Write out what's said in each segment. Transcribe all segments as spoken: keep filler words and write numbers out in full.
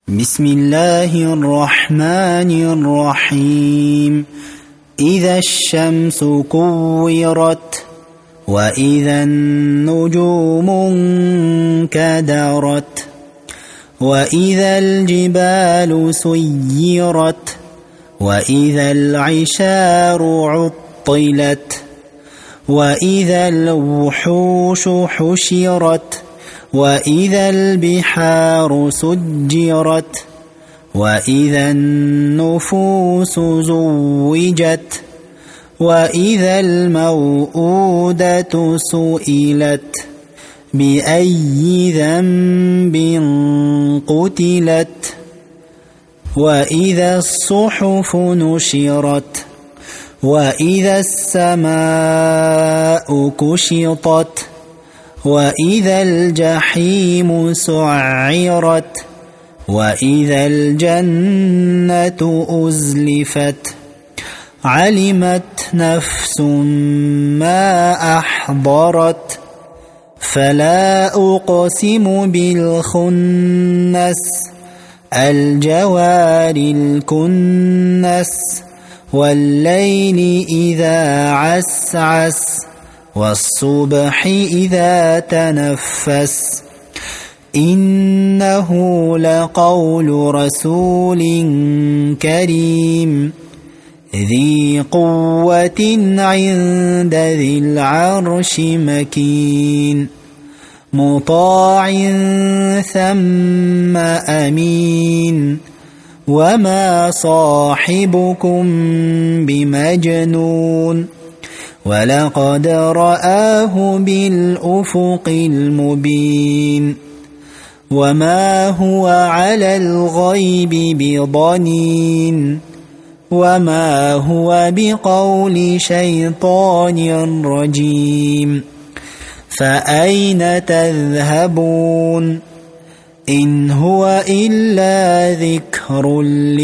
بسم الله الرحمن الرحيم إذا الشمس كورت وإذا النجوم انكدرت وإذا الجبال سيرت وإذا العشار عطلت وإذا الوحوش حشرت وإذا البحار سجرت وإذا النفوس زوجت وإذا الموءودة سئلت بأي ذنب قتلت وإذا الصحف نشرت وإذا السماء كشطت وإذا الجحيم سعرت وإذا الجنة أزلفت علمت نفس ما أحضرت فلا أقسم بالخنس الجوار الكنس والليل إذا عسعس والصبح إذا تنفس إنه لقول رسول كريم ذي قوة عند ذي العرش مكين مطاع ثم أمين وما صاحبكم بمجنون ولقد رآه بالأفق المبين وما هو على الغيب بضنين وما هو بقول شيطان رجيم فأين تذهبون إن هو إلا ذكر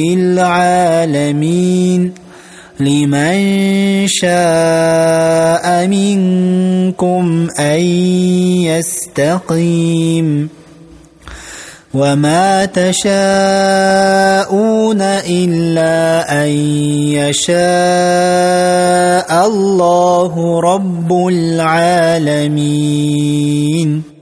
للعالمين لمن شاء منكم أن يستقيم وما تشاءون إلا أن يشاء الله رب العالمين.